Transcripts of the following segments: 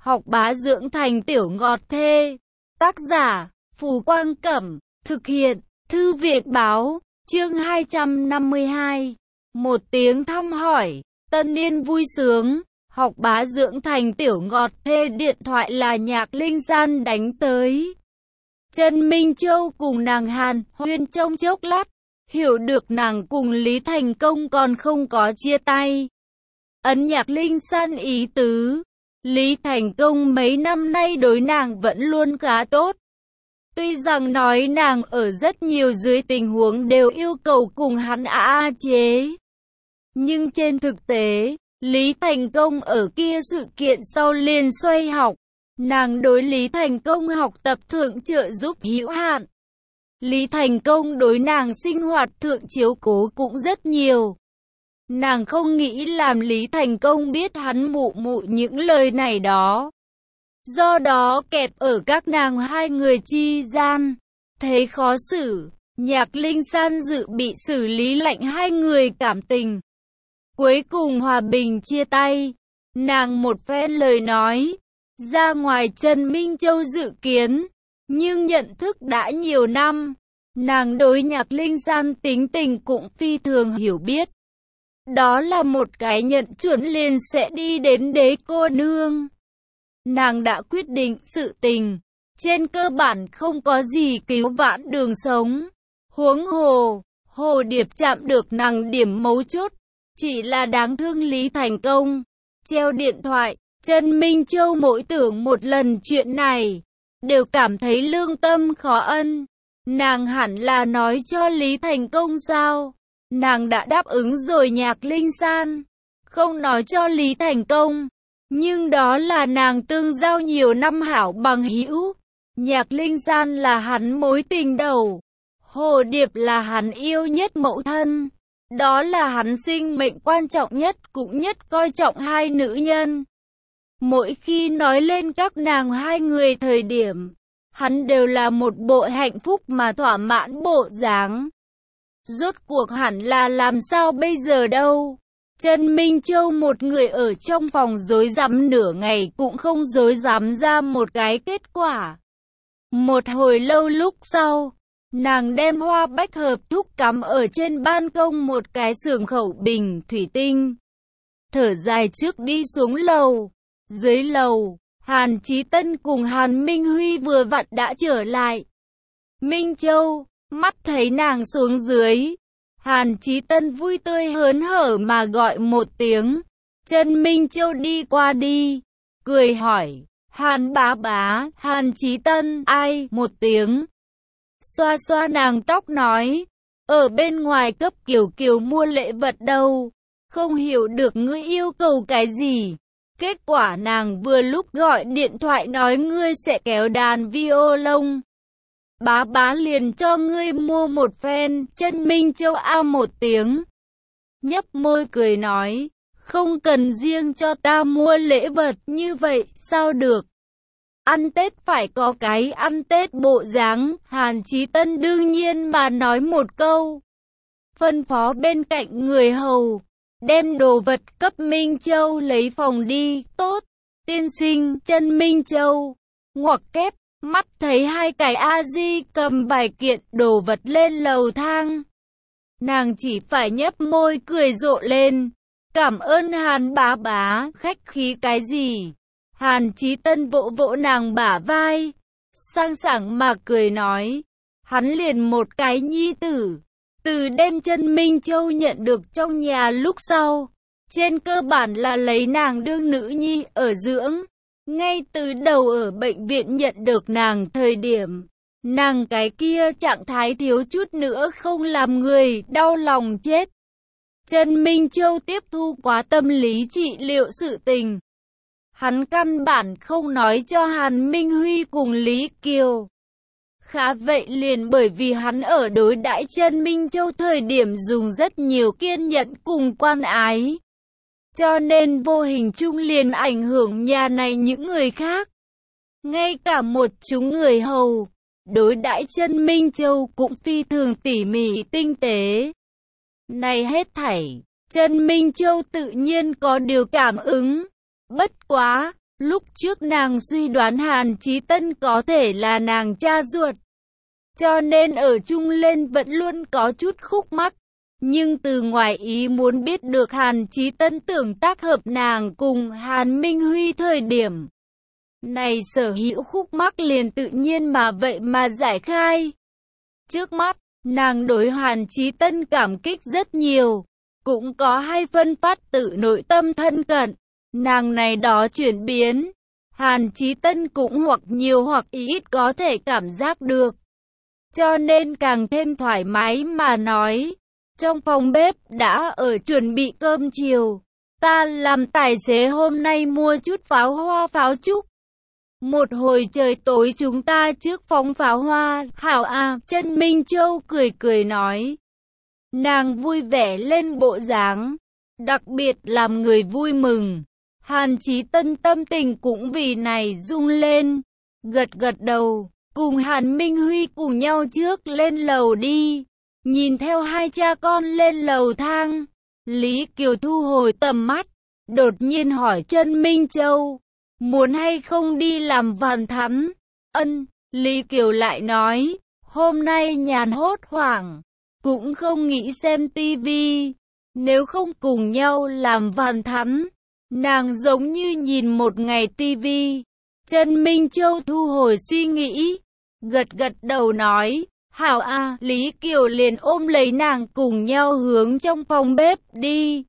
học bá dưỡng thành tiểu ngọt thê. Tác giả, Phù Quang Cẩm, thực hiện, Thư viện Báo, chương 252. Một tiếng thăm hỏi, tân niên vui sướng, học bá dưỡng thành tiểu ngọt thê. Điện thoại là Nhạc Linh San đánh tới. Trần Minh Châu cùng nàng hàn huyên trong chốc lát, hiểu được nàng cùng Lý Thành Công còn không có chia tay. Ấn Nhạc Linh San ý tứ, Lý Thành Công mấy năm nay đối nàng vẫn luôn khá tốt. Tuy rằng nói nàng ở rất nhiều dưới tình huống đều yêu cầu cùng hắn chế. Nhưng trên thực tế, Lý Thành Công ở kia sự kiện sau liền xoay học. Nàng đối Lý Thành Công học tập thượng trợ giúp hữu hạn. Lý Thành Công đối nàng sinh hoạt thượng chiếu cố cũng rất nhiều. Nàng không nghĩ làm Lý Thành Công biết hắn mụ những lời này đó. Do đó kẹp ở các nàng hai người chi gian, thấy khó xử, Nhạc Linh San dự bị xử lý lạnh hai người cảm tình. Cuối cùng hòa bình chia tay, nàng một phen lời nói, ra ngoài Trần Minh Châu dự kiến, nhưng nhận thức đã nhiều năm, nàng đối Nhạc Linh San tính tình cũng phi thường hiểu biết. Đó là một cái nhận chuẩn liền sẽ đi đến đế cô nương. Nàng đã quyết định sự tình, trên cơ bản không có gì cứu vãn đường sống. Huống hồ, Hồ Điệp chạm được nàng điểm mấu chốt, chỉ là đáng thương Lý Thành Công. Treo điện thoại, Trần Minh Châu mỗi tưởng một lần chuyện này, đều cảm thấy lương tâm khó ân. Nàng hẳn là nói cho Lý Thành Công sao? Nàng đã đáp ứng rồi Nhạc Linh San, không nói cho Lý Thành Công. Nhưng đó là nàng tương giao nhiều năm hảo bằng hữu. Nhạc Linh San là hắn mối tình đầu. Hồ Điệp là hắn yêu nhất mẫu thân. Đó là hắn sinh mệnh quan trọng nhất cũng nhất coi trọng hai nữ nhân. Mỗi khi nói lên các nàng hai người thời điểm, hắn đều là một bộ hạnh phúc mà thỏa mãn bộ dáng. Rốt cuộc hẳn là làm sao bây giờ đâu? Trần Minh Châu một người ở trong phòng rối rắm nửa ngày cũng không rối rắm ra một cái kết quả. Một hồi lâu lúc sau, nàng đem hoa bách hợp thúc cắm ở trên ban công một cái xưởng khẩu bình thủy tinh. Thở dài trước đi xuống lầu. Dưới lầu, Hàn Chí Tân cùng Hàn Minh Huy vừa vặn đã trở lại. Minh Châu, mắt thấy nàng xuống dưới. Hàn Chí Tân vui tươi hớn hở mà gọi một tiếng. Trần Minh Châu đi qua đi, cười hỏi, Hàn bá bá, Hàn Chí Tân, ai, một tiếng. Xoa xoa nàng tóc nói, ở bên ngoài cấp Kiều Kiều mua lễ vật đâu, không hiểu được ngươi yêu cầu cái gì. Kết quả nàng vừa lúc gọi điện thoại nói ngươi sẽ kéo đàn violon. Bá bá liền cho ngươi mua một phen. Trần Minh Châu một tiếng, nhấp môi cười nói, không cần riêng cho ta mua lễ vật như vậy, sao được? Ăn Tết phải có cái ăn Tết bộ dáng. Hàn Chí Tân đương nhiên mà nói một câu, phân phó bên cạnh người hầu, đem đồ vật cấp Minh Châu lấy phòng đi. Tốt, tiên sinh. Trần Minh Châu ngoặc kép, mắt thấy hai cái A-di cầm vài kiện đồ vật lên lầu thang. Nàng chỉ phải nhấp môi cười rộ lên. Cảm ơn Hàn bá bá, khách khí cái gì? Hàn Chí Tân vỗ vỗ nàng bả vai, sang sảng mà cười nói, hắn liền một cái nhi tử. Từ đêm Trần Minh Châu nhận được trong nhà lúc sau, trên cơ bản là lấy nàng đương nữ nhi ở dưỡng. Ngay từ đầu ở bệnh viện nhận được nàng thời điểm, nàng cái kia trạng thái thiếu chút nữa không làm người đau lòng chết. Trần Minh Châu tiếp thu quá tâm lý trị liệu sự tình. Hắn căn bản không nói cho Hàn Minh Huy cùng Lý Kiều. Khá vậy liền bởi vì hắn ở đối đãi Trần Minh Châu thời điểm dùng rất nhiều kiên nhẫn cùng quan ái. Cho nên vô hình chung liền ảnh hưởng nhà này những người khác. Ngay cả một chúng người hầu, đối đãi Trần Minh Châu cũng phi thường tỉ mỉ tinh tế. Này hết thảy, Trần Minh Châu tự nhiên có điều cảm ứng. Bất quá, Lúc trước nàng suy đoán Hàn Chí Tân có thể là nàng cha ruột, cho nên ở chung lên vẫn luôn có chút khúc mắc. Nhưng từ ngoài ý muốn biết được Hàn Chí Tân tưởng tác hợp nàng cùng Hàn Minh Huy thời điểm này, sở hữu khúc mắc liền tự nhiên mà vậy mà giải khai. Trước mắt, nàng đối Hàn Chí Tân cảm kích rất nhiều, cũng có hai phân phát tự nội tâm thân cận. Nàng này đó chuyển biến, Hàn Chí Tân cũng hoặc nhiều hoặc ít có thể cảm giác được, cho nên càng thêm thoải mái mà nói. Trong phòng bếp đã ở chuẩn bị cơm chiều, ta làm tài xế hôm nay mua chút pháo hoa pháo trúc. Một hồi trời tối chúng ta trước phóng pháo hoa, hảo à, Chân Minh Châu cười cười nói. Nàng vui vẻ lên bộ dáng, đặc biệt làm người vui mừng. Hàn Chí Tân tâm tình cũng vì này rung lên, gật gật đầu, cùng Hàn Minh Huy cùng nhau trước lên lầu đi. Nhìn theo hai cha con lên lầu thang, Lý Kiều thu hồi tầm mắt, đột nhiên hỏi Chân Minh Châu, muốn hay không đi làm vàn thắn? Ân, Lý Kiều lại nói, hôm nay nhàn hốt hoảng, cũng không nghĩ xem tivi, nếu không cùng nhau làm vàn thắn, nàng giống như nhìn một ngày tivi. Chân Minh Châu thu hồi suy nghĩ, gật gật đầu nói, hảo à, Lý Kiều liền ôm lấy nàng cùng nhau hướng trong phòng bếp đi.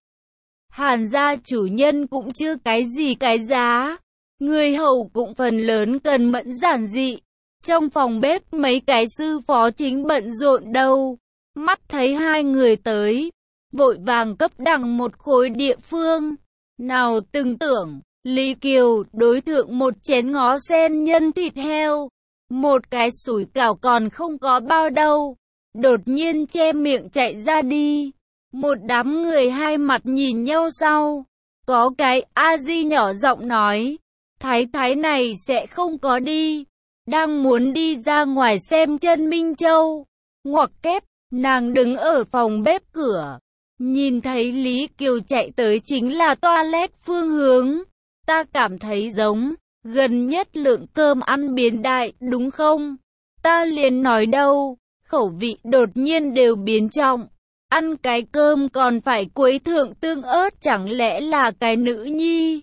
Hàn gia chủ nhân cũng chưa cái gì cái giá, người hầu cũng phần lớn cần mẫn giản dị. Trong phòng bếp mấy cái sư phó chính bận rộn đâu, mắt thấy hai người tới, vội vàng cấp đằng một khối địa phương. Nào từng tưởng, Lý Kiều đối thượng một chén ngó sen nhân thịt heo, một cái sủi cảo còn không có bao đâu, đột nhiên che miệng chạy ra đi. Một đám người hai mặt nhìn nhau sau, có cái A Di nhỏ giọng nói, thái thái này sẽ không có đi, đang muốn đi ra ngoài xem Chân Minh Châu. Ngoặc kép, nàng đứng ở phòng bếp cửa, nhìn thấy Lý Kiều chạy tới chính là toilet phương hướng, ta cảm thấy giống gần nhất lượng cơm ăn biến đại, đúng không? Ta liền nói đâu, khẩu vị đột nhiên đều biến trọng. Ăn cái cơm còn phải quấy thượng tương ớt, chẳng lẽ là cái nữ nhi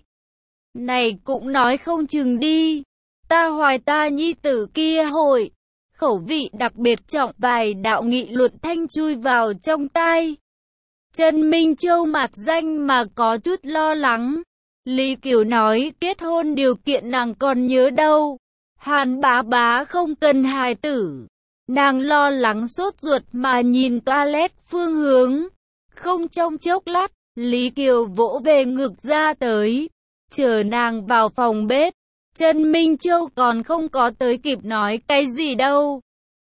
này cũng nói không chừng đi. Ta hoài ta nhi tử kia hồi, khẩu vị đặc biệt trọng, vài đạo nghị luận thanh chui vào trong tai. Chân Minh Châu mặt danh mà có chút lo lắng. Lý Kiều nói kết hôn điều kiện nàng còn nhớ đâu. Hàn bá bá không cần hài tử. Nàng lo lắng sốt ruột mà nhìn toilet phương hướng. Không trong chốc lát, Lý Kiều vỗ về ngực ra tới, chờ nàng vào phòng bếp. Chân Minh Châu còn không có tới kịp nói cái gì đâu.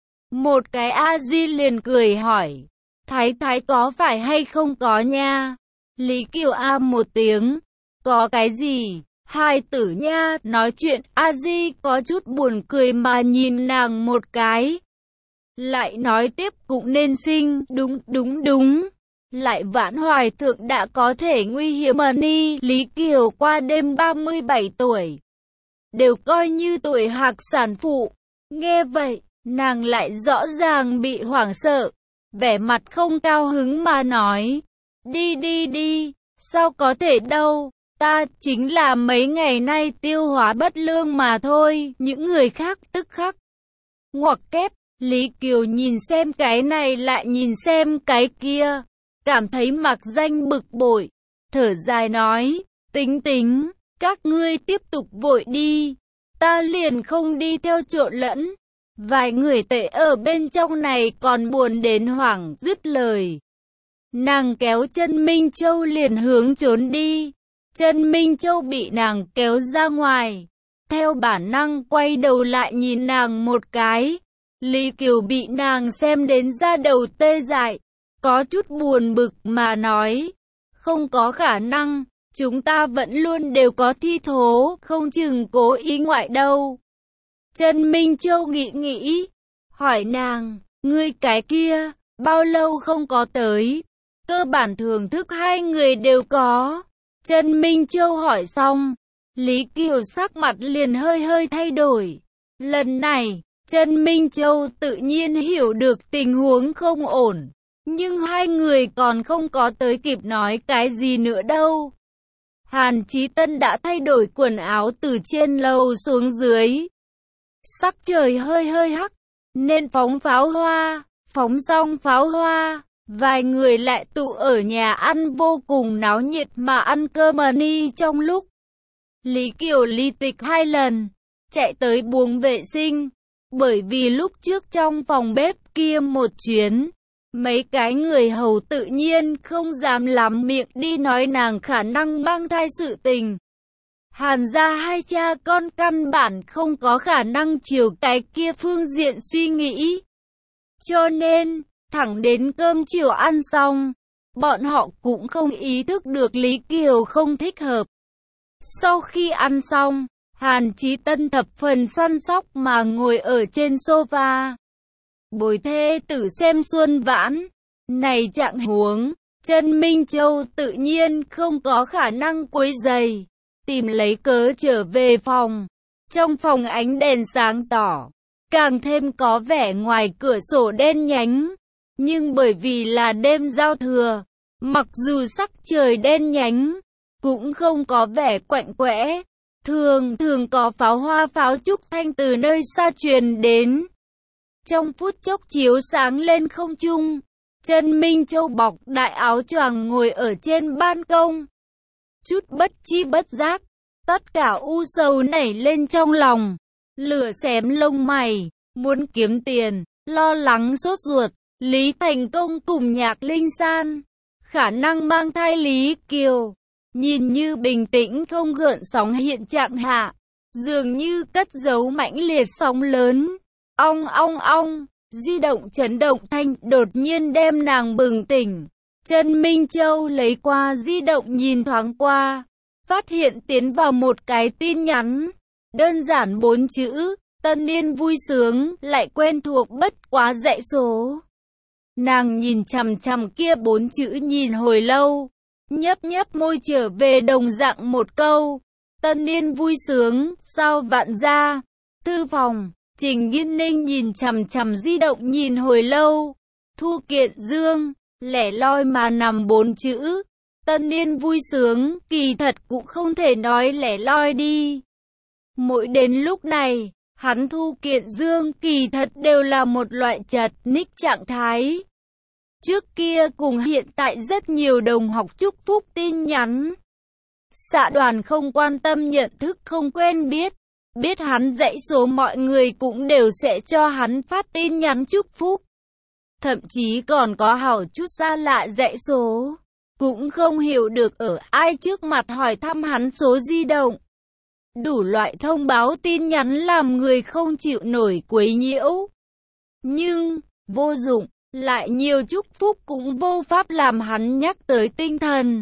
Một cái A Di liền cười hỏi, thái thái có phải hay không có nha? Lý Kiều a một tiếng, có cái gì? Hai tử nha, nói chuyện. A Di có chút buồn cười mà nhìn nàng một cái, lại nói tiếp cũng nên sinh, đúng. Lại vãn hoài thượng đã có thể nguy hiểm mà ni. Lý Kiều qua đêm 37 tuổi, đều coi như tuổi hạc sản phụ. Nghe vậy, nàng lại rõ ràng bị hoảng sợ, vẻ mặt không cao hứng mà nói, đi, sao có thể đâu, ta chính là mấy ngày nay tiêu hóa bất lương mà thôi. Những người khác tức khắc ngoặc kép. Lý Kiều nhìn xem cái này lại nhìn xem cái kia, cảm thấy mặc danh bực bội, thở dài nói, tính, các ngươi tiếp tục vội đi, ta liền không đi theo trộn lẫn. Vài người tệ ở bên trong này còn buồn đến hoảng dứt lời. Nàng kéo Chân Minh Châu liền hướng trốn đi. Chân Minh Châu bị nàng kéo ra ngoài, theo bản năng quay đầu lại nhìn nàng một cái. Lý Kiều bị nàng xem đến da đầu tê dại, có chút buồn bực mà nói, không có khả năng, chúng ta vẫn luôn đều có thi thố, không chừng cố ý ngoại đâu. Chân Minh Châu nghĩ, hỏi nàng, ngươi cái kia, bao lâu không có tới? Cơ bản thưởng thức hai người đều có. Chân Minh Châu hỏi xong, Lý Kiều sắc mặt liền hơi hơi thay đổi. Lần này, Trần Minh Châu tự nhiên hiểu được tình huống không ổn. Nhưng hai người còn không có tới kịp nói cái gì nữa đâu. Hàn Chí Tân đã thay đổi quần áo từ trên lầu xuống dưới. Sắc trời hơi hơi hắc, nên phóng pháo hoa. Phóng xong pháo hoa, vài người lại tụ ở nhà ăn vô cùng náo nhiệt mà ăn cơm ni trong lúc. Lý Kiều li tịch 2 lần, chạy tới buồng vệ sinh. Bởi vì lúc trước trong phòng bếp kia một chuyến, mấy cái người hầu tự nhiên không dám lắm miệng đi nói nàng khả năng mang thai sự tình. Hàn gia hai cha con căn bản không có khả năng chiều cái kia phương diện suy nghĩ. Cho nên, thẳng đến cơm chiều ăn xong, bọn họ cũng không ý thức được Lý Kiều không thích hợp. Sau khi ăn xong, Hàn Chí Tân thập phần săn sóc mà ngồi ở trên sofa. Bồi thê tử xem xuân vãn. Này trạng huống, Trần Minh Châu tự nhiên không có khả năng quấy rầy, tìm lấy cớ trở về phòng. Trong phòng ánh đèn sáng tỏ, càng thêm có vẻ ngoài cửa sổ đen nhánh. Nhưng bởi vì là đêm giao thừa, mặc dù sắc trời đen nhánh, cũng không có vẻ quạnh quẽ. Thường có pháo hoa pháo trúc thanh từ nơi xa truyền đến. Trong phút chốc chiếu sáng lên không trung, Trần Minh Châu bọc đại áo choàng ngồi ở trên ban công. Chút bất chi bất giác, tất cả u sầu nảy lên trong lòng. Lửa xém lông mày, muốn kiếm tiền, lo lắng sốt ruột. Lý Thành Công cùng Nhạc Linh San, khả năng mang thai Lý Kiều, nhìn như bình tĩnh không gợn sóng hiện trạng hạ, dường như cất giấu mãnh liệt sóng lớn. Ong ong ong, di động chấn động thanh đột nhiên đem nàng bừng tỉnh. Trần Minh Châu lấy qua di động nhìn thoáng qua, phát hiện tiến vào một cái tin nhắn. Đơn giản 4 chữ, tân niên vui sướng, lại quen thuộc bất quá dãy số. Nàng nhìn chằm chằm kia 4 chữ nhìn hồi lâu, nhấp nhấp môi trở về đồng dạng một câu. Tân niên vui sướng, sao vạn gia, thư phòng. Trình Nghiên Ninh nhìn chằm chằm di động nhìn hồi lâu. Thu Kiện Dương, lẻ loi mà nằm 4 chữ. Tân niên vui sướng, kỳ thật cũng không thể nói lẻ loi đi. Mỗi đến lúc này, hắn Thu Kiện Dương kỳ thật đều là một loại chật ních trạng thái. Trước kia cùng hiện tại rất nhiều đồng học chúc phúc tin nhắn. Xã đoàn không quan tâm nhận thức không quen biết. Biết hắn dãy số mọi người cũng đều sẽ cho hắn phát tin nhắn chúc phúc. Thậm chí còn có hảo chút xa lạ dãy số. Cũng không hiểu được ở ai trước mặt hỏi thăm hắn số di động. Đủ loại thông báo tin nhắn làm người không chịu nổi quấy nhiễu. Nhưng, vô dụng, lại nhiều chúc phúc cũng vô pháp làm hắn nhắc tới tinh thần.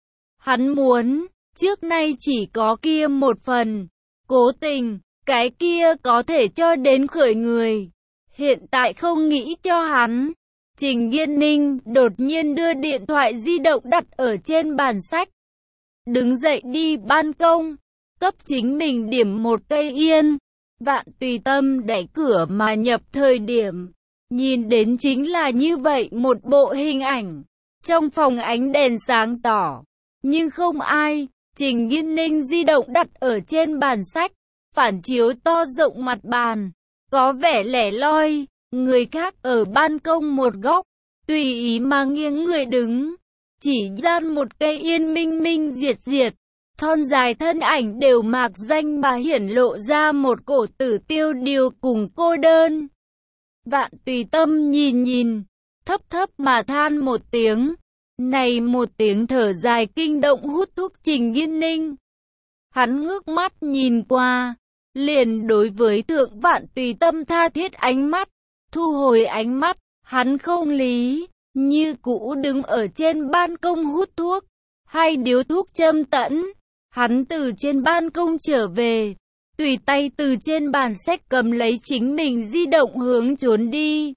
Hắn muốn, trước nay chỉ có kia một phần. Cố tình, cái kia có thể cho đến khởi người. Hiện tại không nghĩ cho hắn. Trình Nghiên Ninh đột nhiên đưa điện thoại di động đặt ở trên bàn sách. Đứng dậy đi ban công, cấp chính mình điểm một cây yên. Vạn Tùy Tâm đẩy cửa mà nhập thời điểm. Nhìn đến chính là như vậy một bộ hình ảnh. Trong phòng ánh đèn sáng tỏ, nhưng không ai. Trình Nghiên Ninh di động đặt ở trên bàn sách, phản chiếu to rộng mặt bàn, có vẻ lẻ loi. Người khác ở ban công một góc, tùy ý mà nghiêng người đứng. Chỉ gian một cây yên minh minh diệt diệt, thon dài thân ảnh đều mạc danh mà hiển lộ ra một cổ tử tiêu điều cùng cô đơn. Vạn Tùy Tâm nhìn, thấp thấp mà than một tiếng. Này một tiếng thở dài kinh động hút thuốc Trình Nghiên Ninh. Hắn ngước mắt nhìn qua, liền đối với Thượng Vạn Tùy Tâm tha thiết ánh mắt, thu hồi ánh mắt, hắn không lý, như cũ đứng ở trên ban công hút thuốc, hay điếu thuốc châm tẫn. Hắn từ trên ban công trở về, tùy tay từ trên bàn sách cầm lấy chính mình di động hướng trốn đi.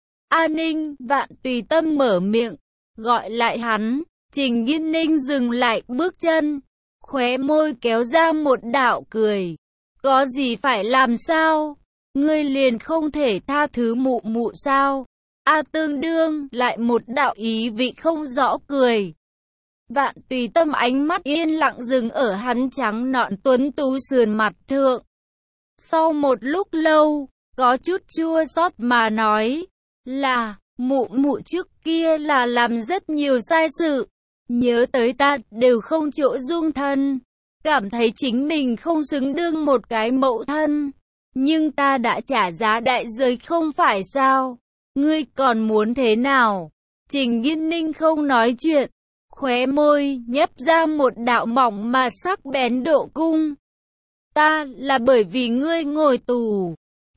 A Ninh, Vạn Tùy Tâm mở miệng, gọi lại hắn. Trình Nghiên Ninh dừng lại bước chân, khóe môi kéo ra một đạo cười. Có gì phải làm sao? Ngươi liền không thể tha thứ mụ mụ sao? Tương đương lại một đạo ý vị không rõ cười. Vạn Tùy Tâm ánh mắt yên lặng dừng ở hắn trắng nõn tuấn tú sườn mặt thượng. Sau một lúc lâu, có chút chua xót mà nói, là, mụ mụ trước kia là làm rất nhiều sai sự. Nhớ tới ta đều không chỗ dung thân. Cảm thấy chính mình không xứng đương một cái mẫu thân. Nhưng ta đã trả giá đại giới không phải sao? Ngươi còn muốn thế nào? Trình Nghiên Ninh không nói chuyện. Khóe môi nhếch ra một đạo mỏng mà sắc bén độ cung. Ta là bởi vì ngươi ngồi tù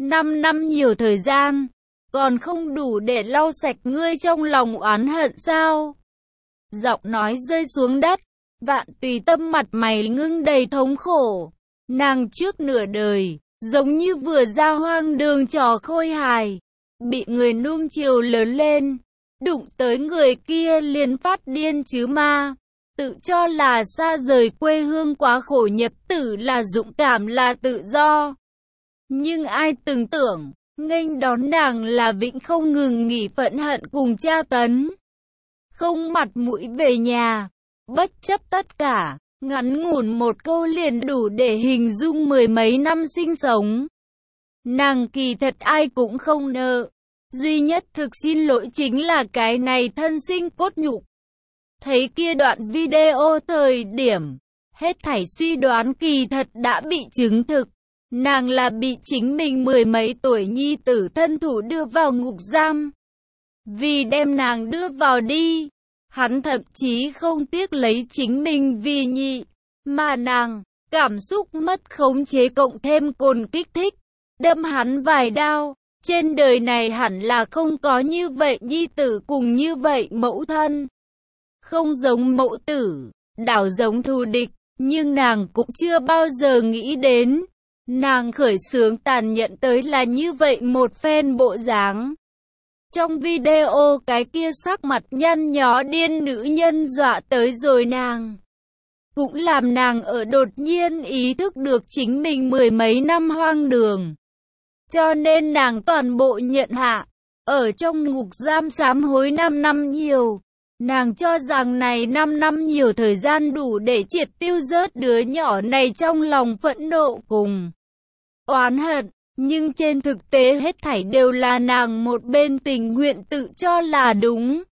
5 năm nhiều thời gian, còn không đủ để lau sạch ngươi trong lòng oán hận sao? Giọng nói rơi xuống đất, Vạn Tùy Tâm mặt mày ngưng đầy thống khổ. Nàng trước nửa đời, giống như vừa ra hoang đường trò khôi hài, bị người nuông chiều lớn lên, đụng tới người kia liền phát điên chứ ma. Tự cho là xa rời quê hương quá khổ nhập tử là dũng cảm là tự do. Nhưng ai từng tưởng, nghênh đón nàng là vĩnh không ngừng nghỉ phẫn hận cùng tra tấn. Không mặt mũi về nhà, bất chấp tất cả, ngắn ngủn một câu liền đủ để hình dung mười mấy năm sinh sống. Nàng kỳ thật ai cũng không nợ, duy nhất thực xin lỗi chính là cái này thân sinh cốt nhục. Thấy kia đoạn video thời điểm, hết thảy suy đoán kỳ thật đã bị chứng thực. Nàng là bị chính mình mười mấy tuổi nhi tử thân thủ đưa vào ngục giam. Vì đem nàng đưa vào đi, hắn thậm chí không tiếc lấy chính mình vì nhị. Mà nàng, cảm xúc mất khống chế cộng thêm cồn kích thích, đâm hắn vài đao. Trên đời này hẳn là không có như vậy nhi tử cùng như vậy mẫu thân. Không giống mẫu tử, đảo giống thù địch, nhưng nàng cũng chưa bao giờ nghĩ đến. Nàng khởi xướng tàn nhẫn tới là như vậy một phen bộ dáng. Trong video cái kia sắc mặt nhăn nhó điên nữ nhân dọa tới rồi nàng. Cũng làm nàng ở đột nhiên ý thức được chính mình mười mấy năm hoang đường. Cho nên nàng toàn bộ nhận hạ, ở trong ngục giam sám hối 5 năm nhiều. Nàng cho rằng này 5 năm nhiều thời gian đủ để triệt tiêu rớt đứa nhỏ này trong lòng phẫn nộ cùng oán hận. Nhưng trên thực tế hết thảy đều là nàng một bên tình nguyện tự cho là đúng.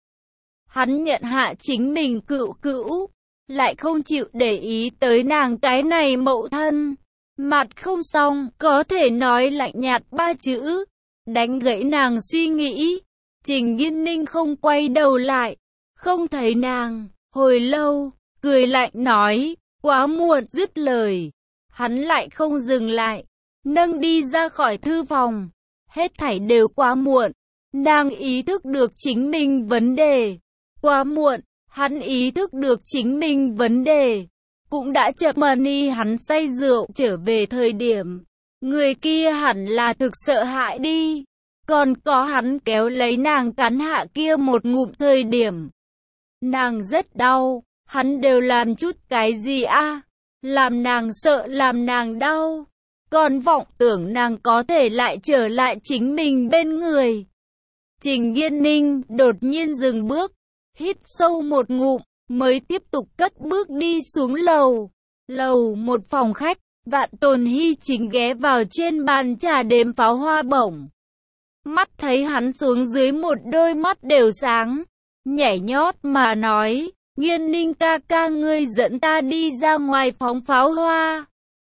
Hắn nhận hạ chính mình cựu cữu, lại không chịu để ý tới nàng cái này mẫu thân. Mặt không xong, có thể nói lạnh nhạt 3 chữ, đánh gãy nàng suy nghĩ. Trình Nghiên Ninh không quay đầu lại, không thấy nàng, hồi lâu, cười lạnh nói, quá muộn. Dứt lời, hắn lại không dừng lại, nâng đi ra khỏi thư phòng. Hết thảy đều quá muộn, nàng ý thức được chính mình vấn đề. Quá muộn, hắn ý thức được chính mình vấn đề. Cũng đã chậm. Money hắn say rượu trở về thời điểm, người kia hẳn là thực sợ hãi đi. Còn có hắn kéo lấy nàng cắn hạ kia một ngụm thời điểm, nàng rất đau. Hắn đều làm chút cái gì a? Làm nàng sợ, làm nàng đau. Còn vọng tưởng nàng có thể lại trở lại chính mình bên người. Trình Nghiên Ninh đột nhiên dừng bước, hít sâu một ngụm, mới tiếp tục cất bước đi xuống lầu. Lầu một phòng khách, Vạn Tồn Hy chính ghé vào trên bàn trà đếm pháo hoa bổng. Mắt thấy hắn xuống dưới, một đôi mắt đều sáng, nhảy nhót mà nói, Nghiên Ninh ca ca, ngươi dẫn ta đi ra ngoài phóng pháo hoa.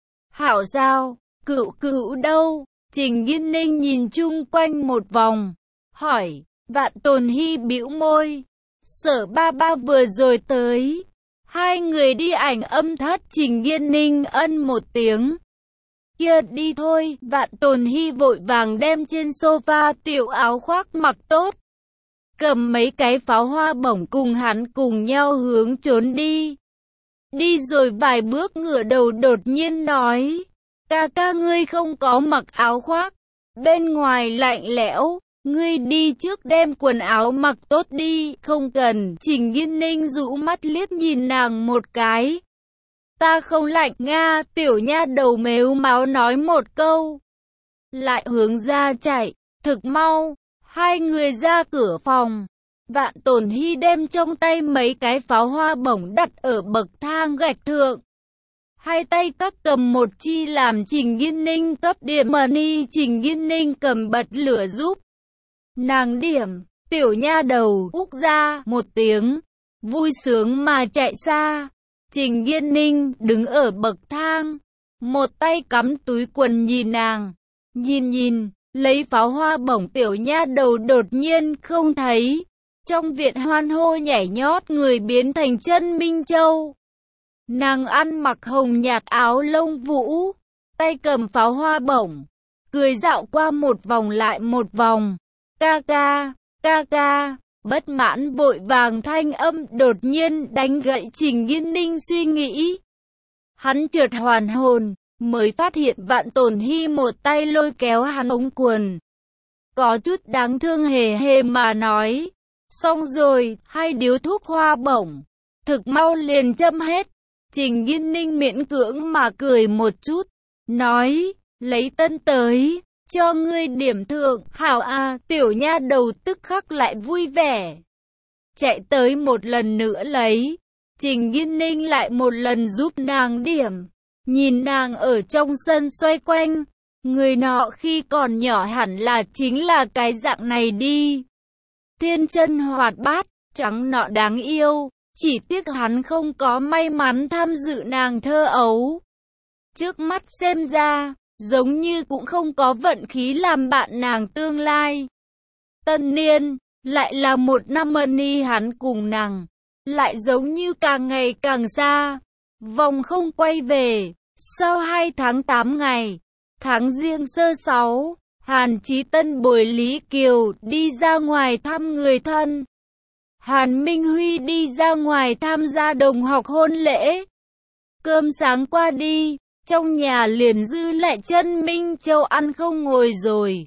Hảo sao, cựu cựu đâu? Trình Nghiên Ninh nhìn chung quanh một vòng, hỏi. Vạn Tồn Hy bĩu môi, Sở ba ba vừa rồi tới. Hai người đi ảnh âm thất. Trình Nghiên Ninh ân một tiếng. Kia đi thôi. Vạn Tồn Hy vội vàng đem trên sofa tiểu áo khoác mặc tốt, cầm mấy cái pháo hoa bổng cùng hắn cùng nhau hướng trốn đi. Đi rồi vài bước ngửa đầu đột nhiên nói, ca ca ngươi không có mặc áo khoác, bên ngoài lạnh lẽo, ngươi đi trước đem quần áo mặc tốt đi. Không cần. Trình Nghiên Ninh rũ mắt liếc nhìn nàng một cái. Ta không lạnh Nga, tiểu nha đầu mếu máo nói một câu. Lại hướng ra chạy, thực mau, hai người ra cửa phòng. Vạn Tồn Hy đem trong tay mấy cái pháo hoa bổng đặt ở bậc thang gạch thượng. Hai tay các cầm một chi làm Trình Nghiên Ninh cấp điểm money, Trình Nghiên Ninh cầm bật lửa giúp nàng điểm. Tiểu nha đầu úc ra một tiếng, vui sướng mà chạy xa. Trình Nghiên Ninh đứng ở bậc thang, một tay cắm túi quần nhìn nàng. Nhìn, lấy pháo hoa bổng tiểu nha đầu đột nhiên không thấy. Trong viện hoan hô nhảy nhót người biến thành Chân Minh Châu. Nàng ăn mặc hồng nhạt áo lông vũ, tay cầm pháo hoa bổng, cười dạo qua một vòng lại một vòng. Ca ca, bất mãn vội vàng thanh âm đột nhiên đánh gậy Trình Nghiên Ninh suy nghĩ. Hắn chợt hoàn hồn, mới phát hiện Vạn Tồn Hy một tay lôi kéo hắn ống quần. Có chút đáng thương hề hề mà nói, xong rồi, hai điếu thuốc hoa bổng, thực mau liền châm hết. Trình Nghiên Ninh miễn cưỡng mà cười một chút, nói, lấy tân tới, cho ngươi điểm thượng, hảo à, tiểu nha đầu tức khắc lại vui vẻ. Chạy tới một lần nữa lấy, Trình Nghiên Ninh lại một lần giúp nàng điểm, nhìn nàng ở trong sân xoay quanh, người nọ khi còn nhỏ hẳn là chính là cái dạng này đi. Thiên chân hoạt bát, trắng nọ đáng yêu. Chỉ tiếc hắn không có may mắn tham dự nàng thơ ấu. Trước mắt xem ra, giống như cũng không có vận khí làm bạn nàng tương lai. Tân niên, lại là một năm money hắn cùng nàng, lại giống như càng ngày càng xa. Vòng không quay về, sau 2 tháng 8 ngày, tháng Giêng sơ 6, Hàn Chí Tân bồi Lý Kiều đi ra ngoài thăm người thân. Hàn Minh Huy đi ra ngoài tham gia đồng học hôn lễ. Cơm sáng qua đi, trong nhà liền dư lại Chân Minh Châu ăn không ngồi rồi.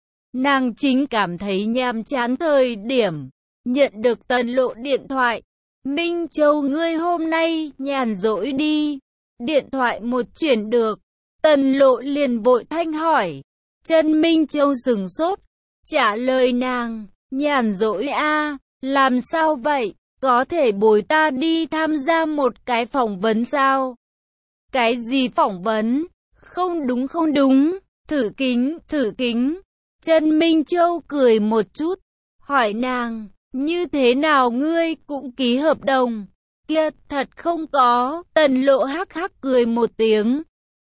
Nàng chính cảm thấy nhàm chán thời điểm, nhận được Tần Lộ điện thoại. Minh Châu ngươi hôm nay nhàn rỗi đi. Điện thoại một chuyển được, Tần Lộ liền vội thanh hỏi. Chân Minh Châu sửng sốt, trả lời nàng, nhàn rỗi a. Làm sao vậy? Có thể bồi ta đi tham gia một cái phỏng vấn sao? Cái gì phỏng vấn? Không đúng. Thử kính. Chân Minh Châu cười một chút, hỏi nàng, như thế nào ngươi cũng ký hợp đồng? Kia, thật không có. Tần Lộ hắc hắc cười một tiếng.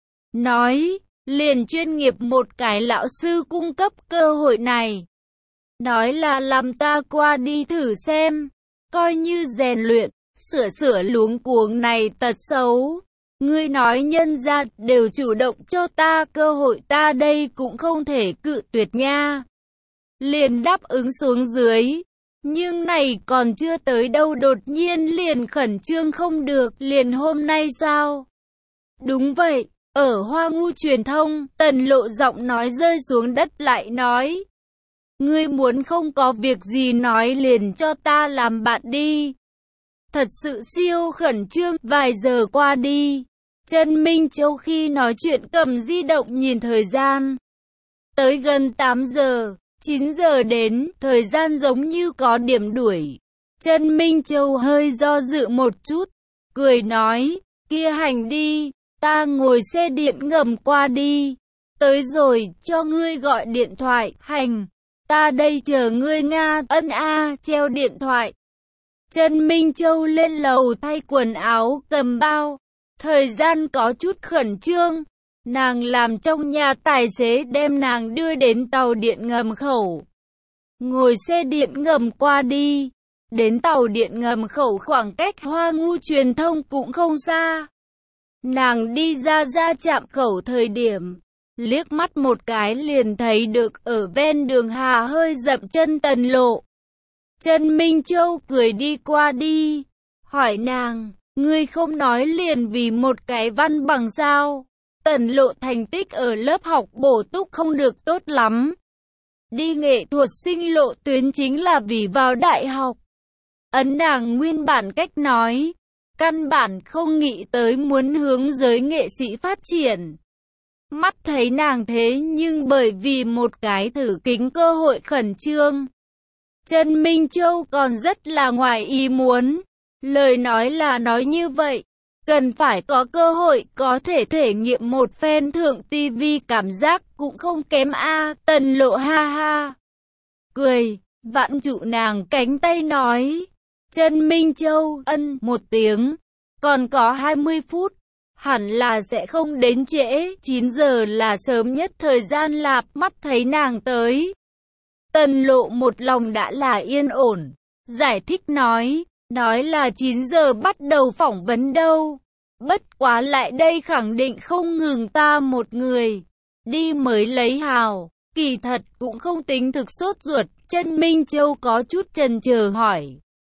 Nói, liền chuyên nghiệp một cái lão sư cung cấp cơ hội này. Nói là làm ta qua đi thử xem, coi như rèn luyện, sửa luống cuống này tật xấu. Ngươi nói nhân gia đều chủ động cho ta cơ hội, ta đây cũng không thể cự tuyệt nha. Liền đáp ứng xuống dưới, nhưng này còn chưa tới đâu đột nhiên liền khẩn trương không được, liền hôm nay sao? Đúng vậy, ở Hoa Ngu truyền thông, Tần Lộ giọng nói rơi xuống đất lại nói. Ngươi muốn không có việc gì nói liền cho ta làm bạn đi. Thật sự siêu khẩn trương, vài giờ qua đi. Chân Minh Châu khi nói chuyện cầm di động nhìn thời gian. Tới gần 8 giờ, 9 giờ đến, thời gian giống như có điểm đuổi. Chân Minh Châu hơi do dự một chút, cười nói, kia hành đi, ta ngồi xe điện ngầm qua đi. Tới rồi, cho ngươi gọi điện thoại, hành. Ta đây chờ ngươi Nga, ân a, treo điện thoại. Chân Minh Châu lên lầu thay quần áo, cầm bao. Thời gian có chút khẩn trương. Nàng làm trong nhà tài xế đem nàng đưa đến tàu điện ngầm khẩu. Ngồi xe điện ngầm qua đi. Đến tàu điện ngầm khẩu khoảng cách Hoa Ngu truyền thông cũng không xa. Nàng đi ra trạm khẩu thời điểm. Liếc mắt một cái liền thấy được ở ven đường hà hơi dậm chân Tần Lộ. Chân Minh Châu cười đi qua đi, hỏi nàng, ngươi không nói liền vì một cái văn bằng sao? Tần Lộ thành tích ở lớp học bổ túc không được tốt lắm. Đi nghệ thuật sinh lộ tuyến chính là vì vào đại học. Ấn nàng nguyên bản cách nói, căn bản không nghĩ tới muốn hướng giới nghệ sĩ phát triển. Mắt thấy nàng thế nhưng bởi vì một cái thử kính cơ hội khẩn trương, Trần Minh Châu còn rất là ngoài ý muốn. Lời nói là nói như vậy, cần phải có cơ hội có thể thể nghiệm một phen thượng TV cảm giác cũng không kém a. Tần Lộ ha ha cười, vặn trụ nàng cánh tay nói. Trần Minh Châu ân một tiếng, còn có 20 phút, hẳn là sẽ không đến trễ, 9 giờ là sớm nhất thời gian lạp. Mắt thấy nàng tới, Tần Lộ một lòng đã là yên ổn, giải thích nói là 9 giờ bắt đầu phỏng vấn đâu. Bất quá lại đây khẳng định không ngừng ta một người, đi mới lấy hào, kỳ thật cũng không tính thực sốt ruột. Trần Minh Châu có chút chần chờ hỏi.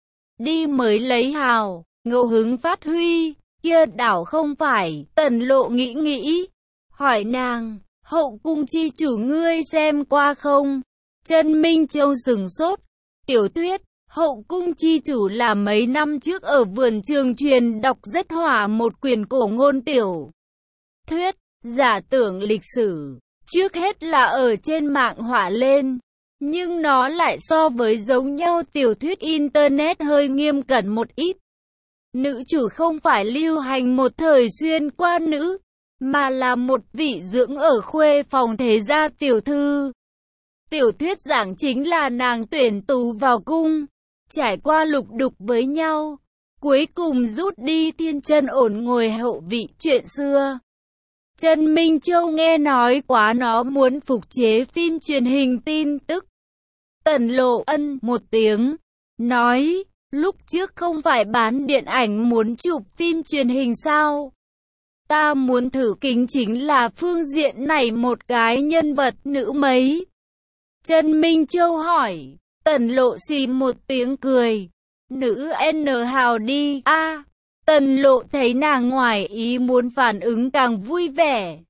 Đi mới lấy hào, ngẫu hứng phát huy, kia đảo không phải. Tần Lộ nghĩ, hỏi nàng, hậu cung chi chủ ngươi xem qua không? Trần Minh Châu sừng sốt, tiểu thuyết, hậu cung chi chủ là mấy năm trước ở vườn trường truyền đọc rất hỏa một quyển cổ ngôn tiểu thuyết, giả tưởng lịch sử, trước hết là ở trên mạng hỏa lên. Nhưng nó lại so với giống nhau tiểu thuyết Internet hơi nghiêm cẩn một ít. Nữ chủ không phải lưu hành một thời xuyên qua nữ, mà là một vị dưỡng ở khuê phòng thế gia tiểu thư. Tiểu thuyết giảng chính là nàng tuyển tú vào cung, trải qua lục đục với nhau, cuối cùng rút đi thiên chân ổn ngồi hậu vị chuyện xưa. Trần Minh Châu nghe nói quá nó muốn phục chế phim truyền hình tin tức. Tần Lộ ân một tiếng, nói, lúc trước không phải bán điện ảnh muốn chụp phim truyền hình sao? Ta muốn thử kính chính là phương diện này một cái nhân vật nữ mấy. Trần Minh Châu hỏi, Tần Lộ xì một tiếng cười, nữ N hào đi a. Tần Lộ thấy nàng ngoài ý muốn phản ứng càng vui vẻ.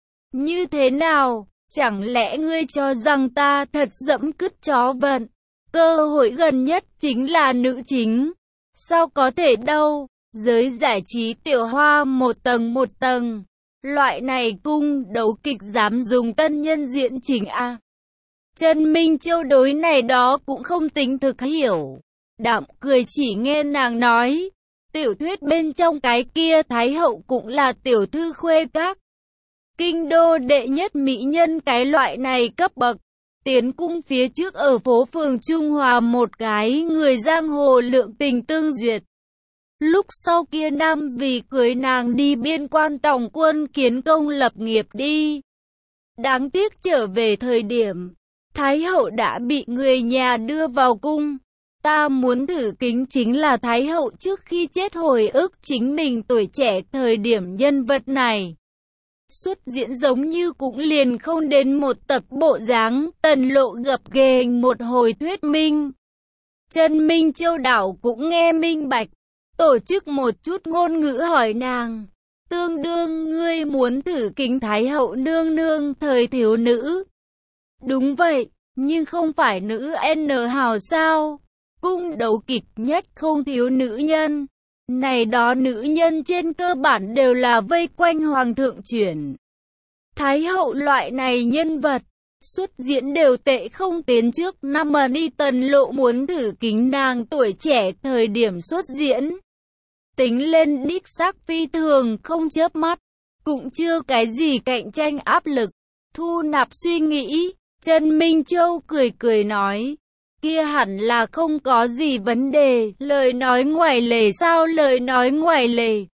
Như thế nào, chẳng lẽ ngươi cho rằng ta thật dẫm cứt chó vận? Cơ hội gần nhất chính là nữ chính. Sao có thể đâu, giới giải trí tiểu hoa một tầng. Loại này cung đấu kịch dám dùng tân nhân diễn chính a. Trần Minh Châu đối này đó cũng không tính thực hiểu. Đạm cười chỉ nghe nàng nói, tiểu thuyết bên trong cái kia thái hậu cũng là tiểu thư khuê các. Kinh đô đệ nhất mỹ nhân cái loại này cấp bậc. Tiến cung phía trước ở phố phường Trung Hòa một cái người giang hồ lượng tình tương duyệt. Lúc sau kia năm vì cưới nàng đi biên quan tòng quân kiến công lập nghiệp đi. Đáng tiếc trở về thời điểm, thái hậu đã bị người nhà đưa vào cung. Ta muốn thử kính chính là thái hậu trước khi chết hồi ức chính mình tuổi trẻ thời điểm nhân vật này. Xuất diễn giống như cũng liền không đến một tập bộ dáng. Tần Lộ gập ghềnh một hồi thuyết minh. Trần Minh Châu đảo cũng nghe minh bạch, tổ chức một chút ngôn ngữ hỏi nàng, tương đương ngươi muốn thử kính thái hậu nương nương thời thiếu nữ. Đúng vậy, nhưng không phải nữ N hào sao? Cung đấu kịch nhất không thiếu nữ nhân. Này đó nữ nhân trên cơ bản đều là vây quanh hoàng thượng chuyển. Thái hậu loại này nhân vật, xuất diễn đều tệ không tiến trước năm mà đi. Tần Lộ muốn thử kính nàng tuổi trẻ thời điểm xuất diễn. Tính lên đích xác phi thường không chớp mắt, cũng chưa cái gì cạnh tranh áp lực. Thu nạp suy nghĩ, Trần Minh Châu cười nói, kia hẳn là không có gì vấn đề. Lời nói ngoài lề sao? Lời nói ngoài lề.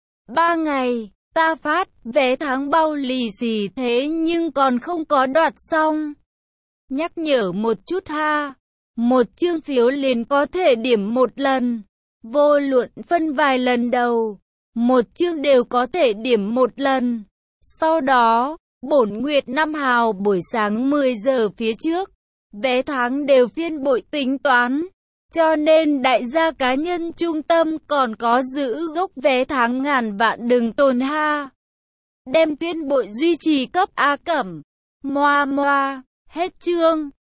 3 ngày, ta phát vé tháng bao lì xì thế nhưng còn không có đoạt xong. Nhắc nhở một chút ha, một chương phiếu liền có thể điểm một lần. Vô luận phân vài lần đầu, một chương đều có thể điểm một lần. Sau đó, bổn nguyệt 5 hào buổi sáng 10 giờ phía trước, vé tháng đều phiên bội tính toán. Cho nên đại gia cá nhân trung tâm còn có giữ gốc vé tháng ngàn vạn đừng tồn ha. Đem phiên bội duy trì cấp A cẩm. Moa, hết chương.